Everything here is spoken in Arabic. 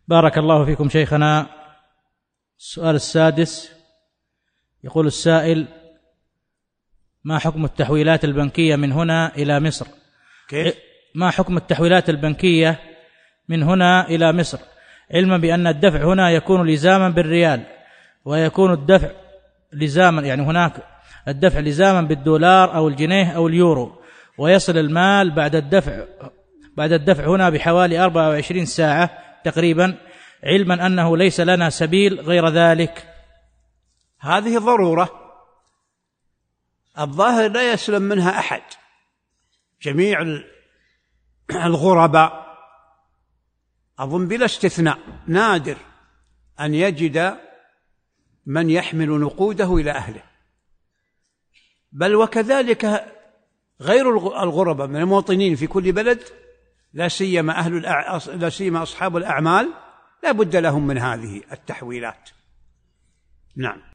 بارك الله فيكم شيخنا. السؤال السادس، يقول السائل: ما حكم التحويلات البنكية من هنا إلى مصر؟ كيف؟ ما حكم التحويلات البنكية من هنا إلى مصر، علما بأن الدفع هنا يكون لزاما بالريال، ويكون الدفع لزاما، يعني هناك الدفع لزاما بالدولار أو الجنيه أو اليورو، ويصل المال بعد الدفع هنا بحوالي 24 ساعة تقريبا، علما أنه ليس لنا سبيل غير ذلك. هذه ضرورة، الظاهر لا يسلم منها أحد، جميع الغرباء أظن بلا استثناء نادر أن يجد من يحمل نقوده إلى أهله، بل وكذلك غير الغرباء من المواطنين في كل بلد، لا سيما أصحاب الأعمال لا بد لهم من هذه التحويلات. نعم.